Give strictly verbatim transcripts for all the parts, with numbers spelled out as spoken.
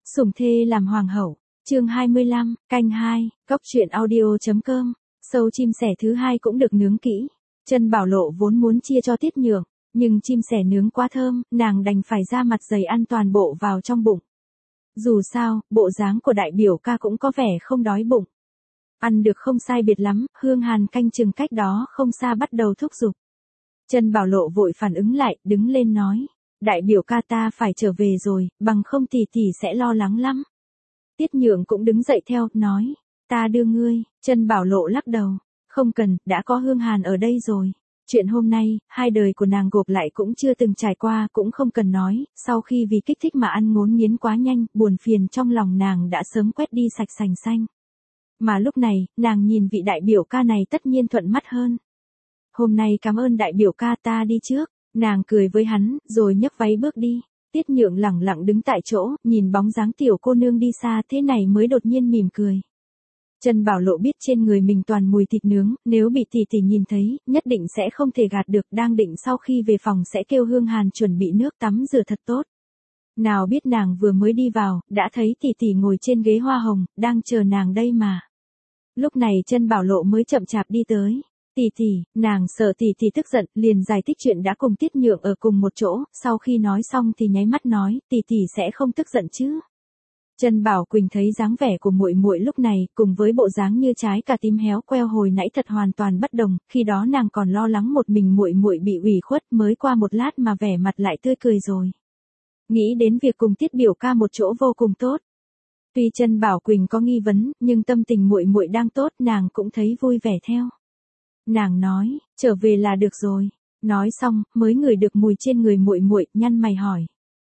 Sủng thê làm hoàng hậu, chương hai mươi lăm, canh hai, cóc truyện audio.com, sâu chim sẻ thứ hai cũng được nướng kỹ. Trân Bảo Lộ vốn muốn chia cho Tiết Nhượng, nhưng chim sẻ nướng quá thơm, nàng đành phải ra mặt dày ăn toàn bộ vào trong bụng. Dù sao, bộ dáng của đại biểu ca cũng có vẻ không đói bụng. Ăn được không sai biệt lắm, Hương Hàn canh chừng cách đó không xa bắt đầu thúc giục. Trân Bảo Lộ vội phản ứng lại, đứng lên nói. Đại biểu ca ta phải trở về rồi, bằng không tỷ tỷ sẽ lo lắng lắm. Tiết Nhượng cũng đứng dậy theo, nói. Ta đưa ngươi. Trân Bảo Lộ lắc đầu. Không cần, đã có Hương Hàn ở đây rồi. Chuyện hôm nay, hai đời của nàng gộp lại cũng chưa từng trải qua, cũng không cần nói. Sau khi vì kích thích mà ăn ngốn nghiến quá nhanh, buồn phiền trong lòng nàng đã sớm quét đi sạch sành xanh. Mà lúc này, nàng nhìn vị đại biểu ca này tất nhiên thuận mắt hơn. Hôm nay cảm ơn đại biểu ca, ta đi trước. Nàng cười với hắn, rồi nhấc váy bước đi. Tiết Nhượng lẳng lặng đứng tại chỗ, nhìn bóng dáng tiểu cô nương đi xa thế này mới đột nhiên mỉm cười. Trân Bảo Lộ biết trên người mình toàn mùi thịt nướng, nếu bị tỷ tỷ nhìn thấy, nhất định sẽ không thể gạt được, đang định sau khi về phòng sẽ kêu Hương Hàn chuẩn bị nước tắm rửa thật tốt. Nào biết nàng vừa mới đi vào, đã thấy tỷ tỷ ngồi trên ghế hoa hồng, đang chờ nàng đây mà. Lúc này Trân Bảo Lộ mới chậm chạp đi tới. Tỷ tỷ, nàng sợ tỷ tỷ tức giận, liền giải thích chuyện đã cùng Tiết Nhượng ở cùng một chỗ, sau khi nói xong thì nháy mắt nói, tỷ tỷ sẽ không tức giận chứ. Trân Bảo Quỳnh thấy dáng vẻ của muội muội lúc này, cùng với bộ dáng như trái cà tím héo queo hồi nãy thật hoàn toàn bất đồng, khi đó nàng còn lo lắng một mình muội muội bị ủy khuất, mới qua một lát mà vẻ mặt lại tươi cười rồi. Nghĩ đến việc cùng Tiết biểu ca một chỗ vô cùng tốt. Tuy Trân Bảo Quỳnh có nghi vấn, nhưng tâm tình muội muội đang tốt, nàng cũng thấy vui vẻ theo. Nàng nói, trở về là được rồi. Nói xong, mới ngửi được mùi trên người muội muội, nhăn mày hỏi.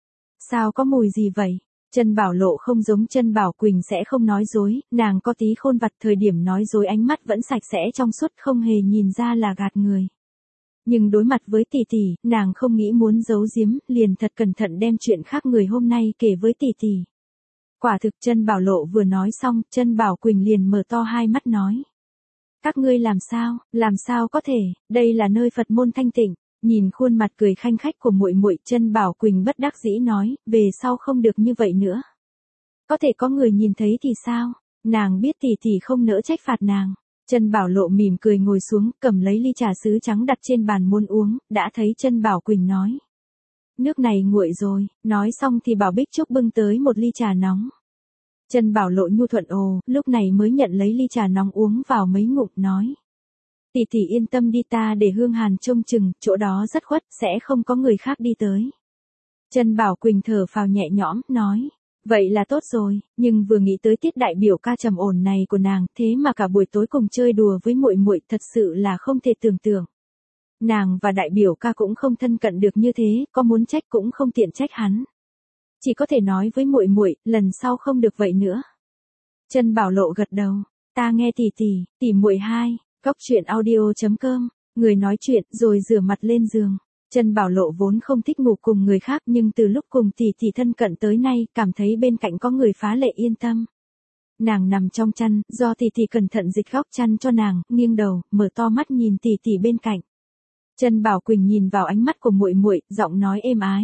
Sao có mùi gì vậy? Trân Bảo Lộ không giống Trân Bảo Quỳnh sẽ không nói dối, nàng có tí khôn vặt, thời điểm nói dối ánh mắt vẫn sạch sẽ trong suốt, không hề nhìn ra là gạt người. Nhưng đối mặt với tỷ tỷ, nàng không nghĩ muốn giấu giếm, liền thật cẩn thận đem chuyện khác người hôm nay kể với tỷ tỷ. Quả thực Trân Bảo Lộ vừa nói xong, Trân Bảo Quỳnh liền mở to hai mắt nói. Các ngươi làm sao, làm sao có thể, đây là nơi Phật môn thanh tịnh. Nhìn khuôn mặt cười khanh khách của muội muội, Trân Bảo Quỳnh bất đắc dĩ nói, về sau không được như vậy nữa. Có thể có người nhìn thấy thì sao? Nàng biết tỷ tỷ không nỡ trách phạt nàng. Trân Bảo Lộ mỉm cười ngồi xuống, cầm lấy ly trà sứ trắng đặt trên bàn muốn uống, đã thấy Trân Bảo Quỳnh nói. Nước này nguội rồi, nói xong thì Bảo Bích Trúc bưng tới một ly trà nóng. Trân Bảo Lộ nhu thuận ồ, lúc này mới nhận lấy ly trà nóng uống vào mấy ngụm, nói. Tỷ tỷ yên tâm đi, ta để Hương Hàn trông chừng, chỗ đó rất khuất, sẽ không có người khác đi tới. Trân Bảo Quỳnh thở phào nhẹ nhõm, nói. Vậy là tốt rồi, nhưng vừa nghĩ tới Tiết đại biểu ca trầm ổn này của nàng, thế mà cả buổi tối cùng chơi đùa với muội muội, thật sự là không thể tưởng tượng. Nàng và đại biểu ca cũng không thân cận được như thế, có muốn trách cũng không tiện trách hắn. Chỉ có thể nói với muội muội, lần sau không được vậy nữa. Trân Bảo Lộ gật đầu, ta nghe tỷ tỷ, tỷ muội hai. Cóc truyện audio.com, người nói chuyện rồi rửa mặt lên giường. Trân Bảo Lộ vốn không thích ngủ cùng người khác, nhưng từ lúc cùng tỷ tỷ thân cận tới nay, cảm thấy bên cạnh có người phá lệ yên tâm. Nàng nằm trong chăn, do tỷ tỷ cẩn thận dịch góc chăn cho nàng, nghiêng đầu, mở to mắt nhìn tỷ tỷ bên cạnh. Trân Bảo Quỳnh nhìn vào ánh mắt của muội muội, giọng nói êm ái.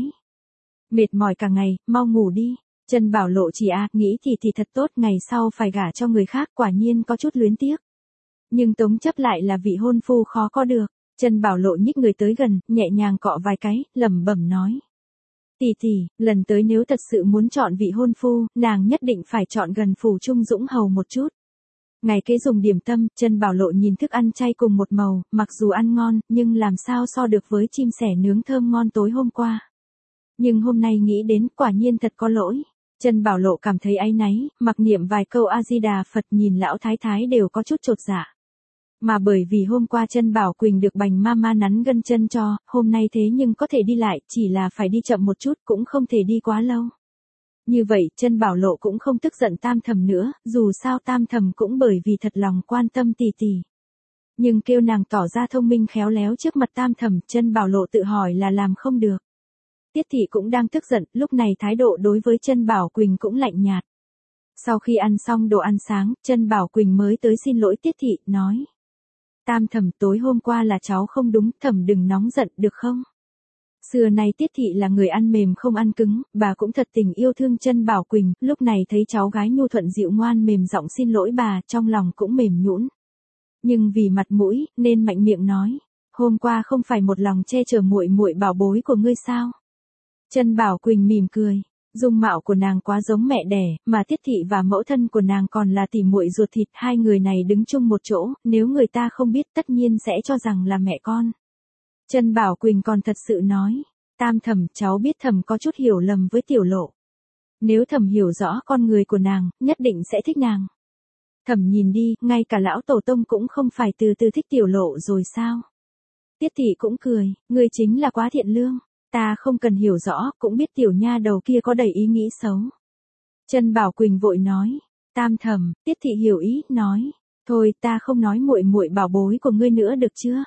Mệt mỏi cả ngày, mau ngủ đi. Trân Bảo Lộ chỉ à, nghĩ tỷ tỷ thật tốt, ngày sau phải gả cho người khác, quả nhiên có chút luyến tiếc. Nhưng Tống Chấp lại là vị hôn phu khó có được. Trân Bảo Lộ nhích người tới gần, nhẹ nhàng cọ vài cái, lẩm bẩm nói. Tỷ tỷ, lần tới nếu thật sự muốn chọn vị hôn phu, nàng nhất định phải chọn gần Phủ Trung Dũng Hầu một chút. Ngày kế dùng điểm tâm, Trân Bảo Lộ nhìn thức ăn chay cùng một màu, mặc dù ăn ngon, nhưng làm sao so được với chim sẻ nướng thơm ngon tối hôm qua. Nhưng hôm nay nghĩ đến, quả nhiên thật có lỗi. Trân Bảo Lộ cảm thấy áy náy, mặc niệm vài câu A Di Đà Phật, nhìn lão thái thái đều có chút chột dạ. Mà bởi vì hôm qua Trân Bảo Quỳnh được bành mama nắn gân chân cho, hôm nay thế nhưng có thể đi lại, chỉ là phải đi chậm một chút, cũng không thể đi quá lâu. Như vậy, Trân Bảo Lộ cũng không tức giận Tam Thẩm nữa, dù sao Tam Thẩm cũng bởi vì thật lòng quan tâm tỷ tỷ. Nhưng kêu nàng tỏ ra thông minh khéo léo trước mặt Tam Thẩm, Trân Bảo Lộ tự hỏi là làm không được. Tiết thị cũng đang tức giận, lúc này thái độ đối với Trân Bảo Quỳnh cũng lạnh nhạt. Sau khi ăn xong đồ ăn sáng, Trân Bảo Quỳnh mới tới xin lỗi Tiết thị, nói. Tam Thẩm, tối hôm qua là cháu không đúng, Thẩm đừng nóng giận được không? Xưa nay Tiết Thị là người ăn mềm không ăn cứng, bà cũng thật tình yêu thương Chân Bảo Quỳnh, lúc này thấy cháu gái nhu thuận dịu ngoan mềm giọng xin lỗi bà, trong lòng cũng mềm nhũn. Nhưng vì mặt mũi, nên mạnh miệng nói, hôm qua không phải một lòng che chở muội muội bảo bối của ngươi sao? Chân Bảo Quỳnh mỉm cười, dung mạo của nàng quá giống mẹ đẻ, mà Tiết Thị và mẫu thân của nàng còn là tỉ muội ruột thịt, hai người này đứng chung một chỗ, nếu người ta không biết tất nhiên sẽ cho rằng là mẹ con. Chân Bảo Quỳnh còn thật sự nói, Tam Thẩm, cháu biết Thẩm có chút hiểu lầm với Tiểu Lộ. Nếu Thẩm hiểu rõ con người của nàng, nhất định sẽ thích nàng. Thẩm nhìn đi, ngay cả lão tổ tông cũng không phải từ từ thích Tiểu Lộ rồi sao? Tiết Thị cũng cười, ngươi chính là quá thiện lương, ta không cần hiểu rõ, cũng biết tiểu nha đầu kia có đầy ý nghĩ xấu. Chân Bảo Quỳnh vội nói, Tam Thẩm, Tiết Thị hiểu ý, nói, thôi ta không nói muội muội bảo bối của ngươi nữa được chưa?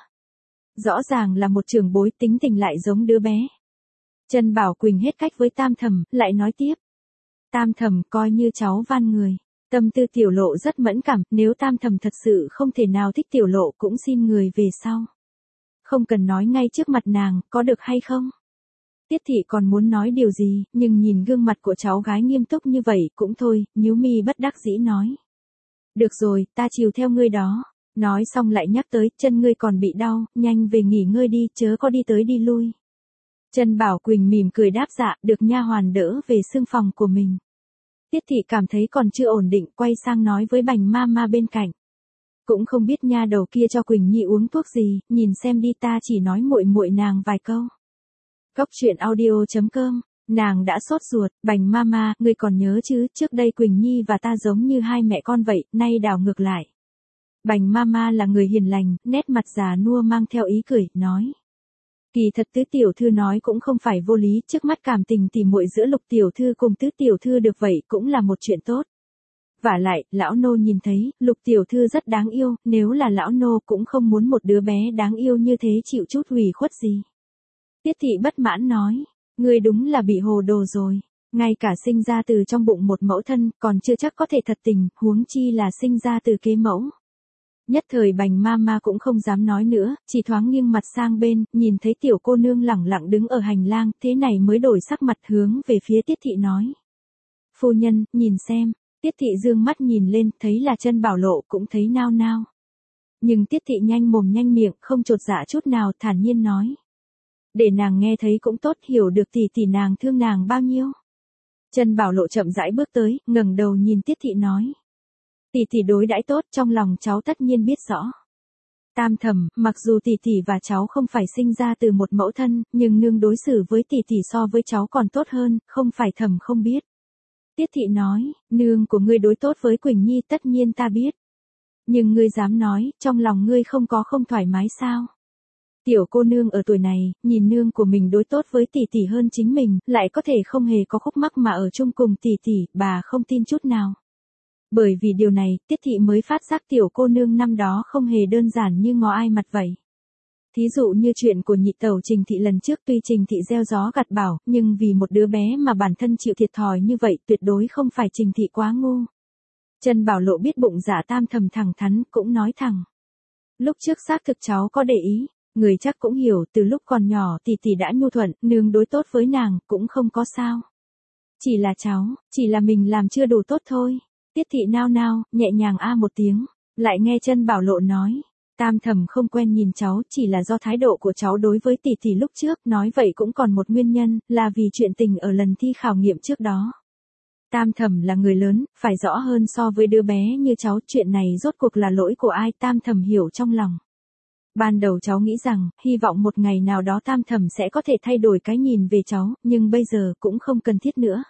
Rõ ràng là một trưởng bối, tính tình lại giống đứa bé. Chân Bảo Quỳnh hết cách với Tam Thẩm, lại nói tiếp. Tam Thẩm, coi như cháu van người. Tâm tư Tiểu Lộ rất mẫn cảm, nếu Tam Thẩm thật sự không thể nào thích Tiểu Lộ cũng xin người về sau. Không cần nói ngay trước mặt nàng, có được hay không? Tiết Thị còn muốn nói điều gì, nhưng nhìn gương mặt của cháu gái nghiêm túc như vậy cũng thôi, nhíu mi bất đắc dĩ nói. Được rồi, ta chiều theo ngươi đó. Nói xong lại nhắc tới, chân ngươi còn bị đau, nhanh về nghỉ ngơi đi, chớ có đi tới đi lui. Chân Bảo Quỳnh mỉm cười đáp dạ, được nha hoàn đỡ về xương phòng của mình. Tiết Thị cảm thấy còn chưa ổn định, quay sang nói với Bành Mama bên cạnh. Cũng không biết nha đầu kia cho Quỳnh Nhi uống thuốc gì, nhìn xem đi, ta chỉ nói muội muội nàng vài câu. Cốc truyện audio chấm com, nàng đã sốt ruột, Bành Mama, ngươi còn nhớ chứ, trước đây Quỳnh Nhi và ta giống như hai mẹ con vậy, nay đảo ngược lại. Bành Mama là người hiền lành, nét mặt già nua mang theo ý cười, nói. Kỳ thật Tứ tiểu thư nói cũng không phải vô lý, trước mắt cảm tình tỉ muội giữa Lục tiểu thư cùng Tứ tiểu thư được vậy cũng là một chuyện tốt. Vả lại, lão nô nhìn thấy, Lục tiểu thư rất đáng yêu, nếu là lão nô cũng không muốn một đứa bé đáng yêu như thế chịu chút hủy khuất gì. Tiết Thị bất mãn nói, ngươi đúng là bị hồ đồ rồi, ngay cả sinh ra từ trong bụng một mẫu thân, còn chưa chắc có thể thật tình, huống chi là sinh ra từ kế mẫu. Nhất thời Bành Mama cũng không dám nói nữa, chỉ thoáng nghiêng mặt sang bên, nhìn thấy tiểu cô nương lẳng lặng đứng ở hành lang, thế này mới đổi sắc mặt hướng về phía Tiết Thị nói. Phu nhân, nhìn xem, Tiết Thị dương mắt nhìn lên, thấy là Chân Bảo Lộ cũng thấy nao nao. Nhưng Tiết Thị nhanh mồm nhanh miệng, không chột dạ chút nào, thản nhiên nói. Để nàng nghe thấy cũng tốt, hiểu được tỷ tỷ nàng thương nàng bao nhiêu. Chân Bảo Lộ chậm rãi bước tới, ngẩng đầu nhìn Tiết Thị nói. Tỷ tỷ đối đãi tốt, trong lòng cháu tất nhiên biết rõ. Tam Thẩm, mặc dù tỷ tỷ và cháu không phải sinh ra từ một mẫu thân, nhưng nương đối xử với tỷ tỷ so với cháu còn tốt hơn, không phải Thẩm không biết. Tiết Thị nói, nương của ngươi đối tốt với Quỳnh Nhi tất nhiên ta biết. Nhưng ngươi dám nói, trong lòng ngươi không có không thoải mái sao? Tiểu cô nương ở tuổi này, nhìn nương của mình đối tốt với tỷ tỷ hơn chính mình, lại có thể không hề có khúc mắc mà ở chung cùng tỷ tỷ, bà không tin chút nào. Bởi vì điều này, Tiết Thị mới phát giác tiểu cô nương năm đó không hề đơn giản như ngó ai mặt vậy. Thí dụ như chuyện của nhị tẩu Trình Thị lần trước, tuy Trình Thị gieo gió gặt bão, nhưng vì một đứa bé mà bản thân chịu thiệt thòi như vậy, tuyệt đối không phải Trình Thị quá ngu. Chân Bảo Lộ biết bụng dạ Tam Thẩm thẳng thắn, cũng nói thẳng. Lúc trước xác thực cháu có để ý, người chắc cũng hiểu, từ lúc còn nhỏ tỷ tỷ đã nhu thuận, nương đối tốt với nàng, cũng không có sao. Chỉ là cháu, chỉ là mình làm chưa đủ tốt thôi. Tiết Thị nao nao, nhẹ nhàng a một tiếng, lại nghe Chân Bảo Lộ nói. Tam Thẩm không quen nhìn cháu, chỉ là do thái độ của cháu đối với tỷ tỷ lúc trước, nói vậy cũng còn một nguyên nhân, là vì chuyện tình ở lần thi khảo nghiệm trước đó. Tam Thẩm là người lớn, phải rõ hơn so với đứa bé như cháu, chuyện này rốt cuộc là lỗi của ai, Tam Thẩm hiểu trong lòng. Ban đầu cháu nghĩ rằng, hy vọng một ngày nào đó Tam Thẩm sẽ có thể thay đổi cái nhìn về cháu, nhưng bây giờ cũng không cần thiết nữa.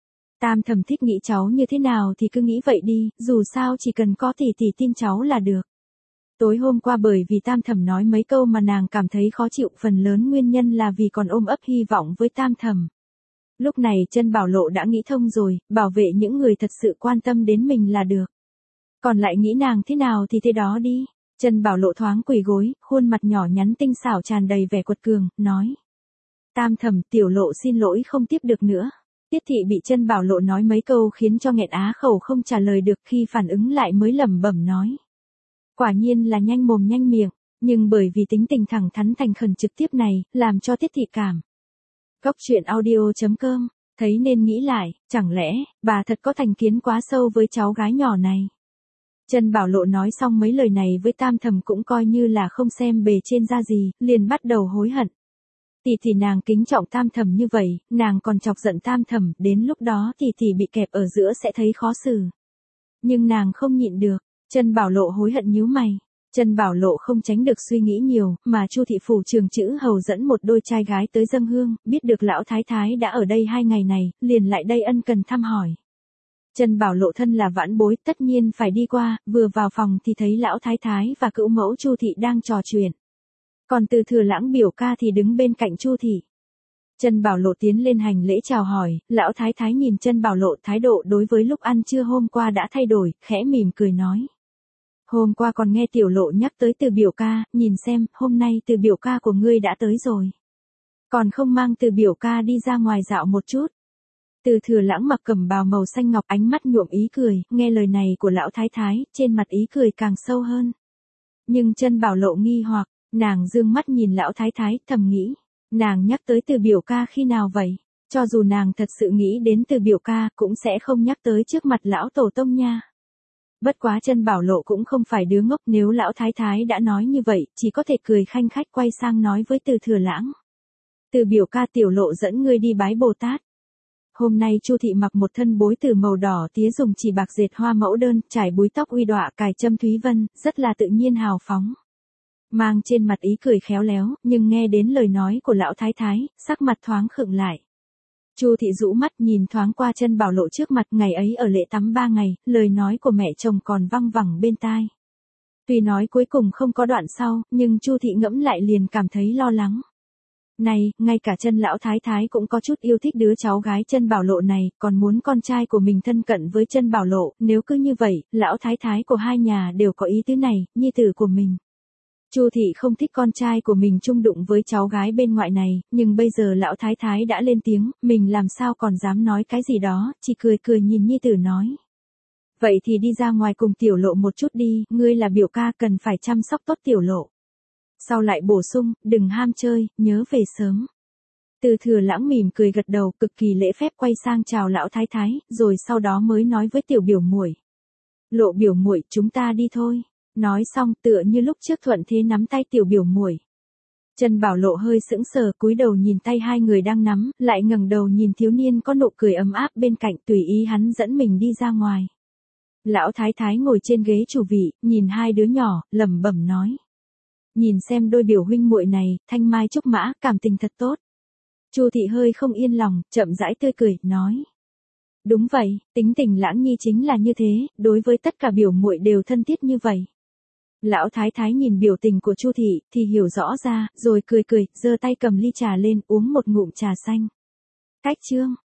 Tam Thẩm thích nghĩ cháu như thế nào thì cứ nghĩ vậy đi, dù sao chỉ cần có tỷ tỷ tin cháu là được. Tối hôm qua bởi vì Tam Thẩm nói mấy câu mà nàng cảm thấy khó chịu, phần lớn nguyên nhân là vì còn ôm ấp hy vọng với Tam Thẩm. Lúc này Chân Bảo Lộ đã nghĩ thông rồi, bảo vệ những người thật sự quan tâm đến mình là được. Còn lại nghĩ nàng thế nào thì thế đó đi. Chân Bảo Lộ thoáng quỳ gối, khuôn mặt nhỏ nhắn tinh xảo tràn đầy vẻ quật cường, nói. Tam Thẩm, Tiểu Lộ xin lỗi không tiếp được nữa. Tiết Thị bị Chân Bảo Lộ nói mấy câu khiến cho nghẹn á khẩu không trả lời được, khi phản ứng lại mới lẩm bẩm nói. Quả nhiên là nhanh mồm nhanh miệng, nhưng bởi vì tính tình thẳng thắn thành khẩn trực tiếp này, làm cho Tiết Thị cảm Cốc truyện audio chấm com, thấy nên nghĩ lại, chẳng lẽ, bà thật có thành kiến quá sâu với cháu gái nhỏ này. Trân Bảo Lộ nói xong mấy lời này với Tam Thẩm cũng coi như là không xem bề trên ra gì, liền bắt đầu hối hận. Tỷ tỷ nàng kính trọng Tam Thẩm như vậy, nàng còn chọc giận Tam Thẩm, đến lúc đó tỷ tỷ bị kẹp ở giữa sẽ thấy khó xử. Nhưng nàng không nhịn được, Trân Bảo Lộ hối hận nhíu mày. Trân Bảo Lộ không tránh được suy nghĩ nhiều, mà Chu thị phủ trường chữ hầu dẫn một đôi trai gái tới dâng hương, biết được lão thái thái đã ở đây hai ngày này, liền lại đây ân cần thăm hỏi. Trân Bảo Lộ thân là vãn bối, tất nhiên phải đi qua, vừa vào phòng thì thấy lão thái thái và cữu mẫu Chu thị đang trò chuyện. Còn Từ Thừa Lãng biểu ca thì đứng bên cạnh Chu thị. Trân Bảo Lộ tiến lên hành lễ chào hỏi, lão thái thái nhìn Trân Bảo Lộ thái độ đối với lúc ăn trưa hôm qua đã thay đổi, khẽ mỉm cười nói. Hôm qua còn nghe Tiểu Lộ nhắc tới Từ biểu ca, nhìn xem, hôm nay Từ biểu ca của ngươi đã tới rồi. Còn không mang Từ biểu ca đi ra ngoài dạo một chút. Từ Thừa Lãng mặc cẩm bào màu xanh ngọc, ánh mắt nhuộm ý cười, nghe lời này của lão thái thái, trên mặt ý cười càng sâu hơn. Nhưng Trân Bảo Lộ nghi hoặc, nàng dương mắt nhìn lão thái thái, thầm nghĩ, nàng nhắc tới Từ biểu ca khi nào vậy? Cho dù nàng thật sự nghĩ đến Từ biểu ca, cũng sẽ không nhắc tới trước mặt lão tổ tông nha. Bất quá Trân Bảo Lộ cũng không phải đứa ngốc, nếu lão thái thái đã nói như vậy, chỉ có thể cười khanh khách quay sang nói với Từ Thừa Lãng. Từ biểu ca, Tiểu Lộ dẫn ngươi đi bái Bồ Tát. Hôm nay Chu thị mặc một thân bối từ màu đỏ tía, dùng chỉ bạc dệt hoa mẫu đơn, trải búi tóc uy đọa, cài châm thúy vân, rất là tự nhiên hào phóng. Mang trên mặt ý cười khéo léo, nhưng nghe đến lời nói của lão thái thái, sắc mặt thoáng khựng lại. Chu thị rũ mắt nhìn thoáng qua Trân Bảo Lộ trước mặt, ngày ấy ở lễ tắm ba ngày, lời nói của mẹ chồng còn văng vẳng bên tai. Tuy nói cuối cùng không có đoạn sau, nhưng Chu thị ngẫm lại liền cảm thấy lo lắng. Này, ngay cả Trân lão thái thái cũng có chút yêu thích đứa cháu gái Trân Bảo Lộ này, còn muốn con trai của mình thân cận với Trân Bảo Lộ, nếu cứ như vậy, lão thái thái của hai nhà đều có ý tứ này, nhi tử của mình. Chu thị không thích con trai của mình chung đụng với cháu gái bên ngoại này, nhưng bây giờ lão thái thái đã lên tiếng, mình làm sao còn dám nói cái gì đó, chỉ cười cười nhìn nhi tử nói. Vậy thì đi ra ngoài cùng Tiểu Lộ một chút đi, ngươi là biểu ca cần phải chăm sóc tốt Tiểu Lộ. Sau lại bổ sung, đừng ham chơi, nhớ về sớm. Từ Thừa Lãng mỉm cười gật đầu, cực kỳ lễ phép quay sang chào lão thái thái, rồi sau đó mới nói với Tiểu biểu muội. Lộ biểu muội, chúng ta đi thôi. Nói xong, tựa như lúc trước thuận thế nắm tay Tiểu biểu muội. Trân Bảo Lộ hơi sững sờ, cúi đầu nhìn tay hai người đang nắm, lại ngẩng đầu nhìn thiếu niên có nụ cười ấm áp bên cạnh, tùy ý hắn dẫn mình đi ra ngoài. Lão thái thái ngồi trên ghế chủ vị, nhìn hai đứa nhỏ, lẩm bẩm nói. Nhìn xem đôi biểu huynh muội này, thanh mai trúc mã, cảm tình thật tốt. Chu thị hơi không yên lòng, chậm rãi tươi cười, nói. Đúng vậy, tính tình Lãng nhi chính là như thế, đối với tất cả biểu muội đều thân thiết như vậy. Lão thái thái nhìn biểu tình của Chu thị, thì hiểu rõ ra, rồi cười cười, giơ tay cầm ly trà lên, uống một ngụm trà xanh. Cách chương.